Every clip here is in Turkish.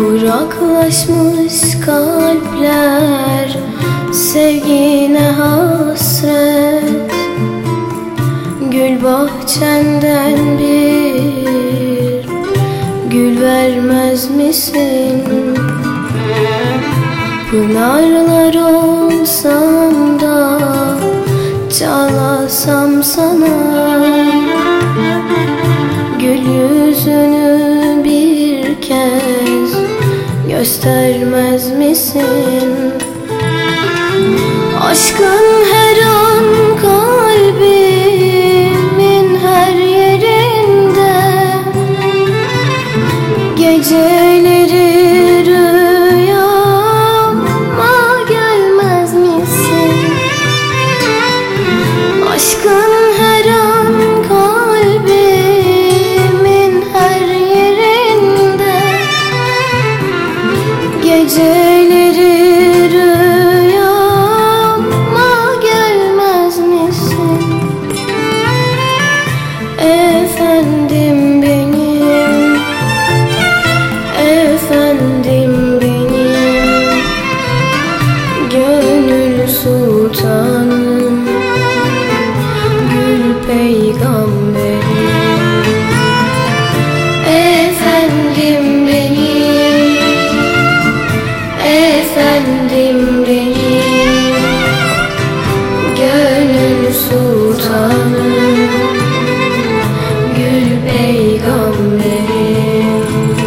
Kuraklaşmış kalpler sevgine hasret. Gül bahçenden bir gül vermez misin? Pınarlar olsam da çalasam sana, gül yüzünü bir kez göstermez misin? Aşkın her an kalbimin her yerinde, geceleri rüyama gelmez misin? Aşkın her an kalbimin her yerinde, geceleri rüyama gelmez misin? Efendim benim, efendim benim, gönül sultanım, gül peygamberim. Efendim benim, efendim benim, gönül sultanım, gül peygamberim.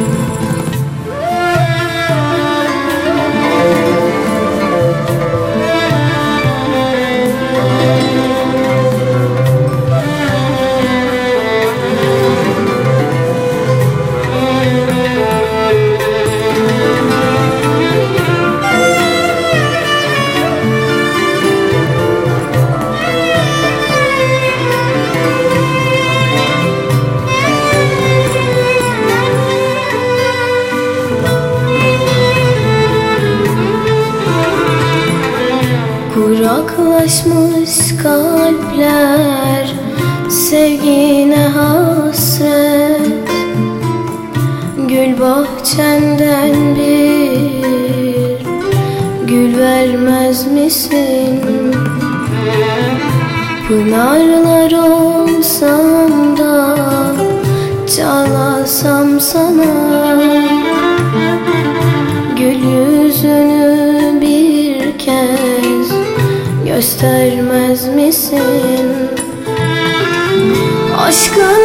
Kuraklaşmış kalpler sevgine hasret. Gül bahçenden bir gül vermez misin? Pınarlar olsam da çalasam sana, gül yüzünü bir kez göstermez misin? Aşkın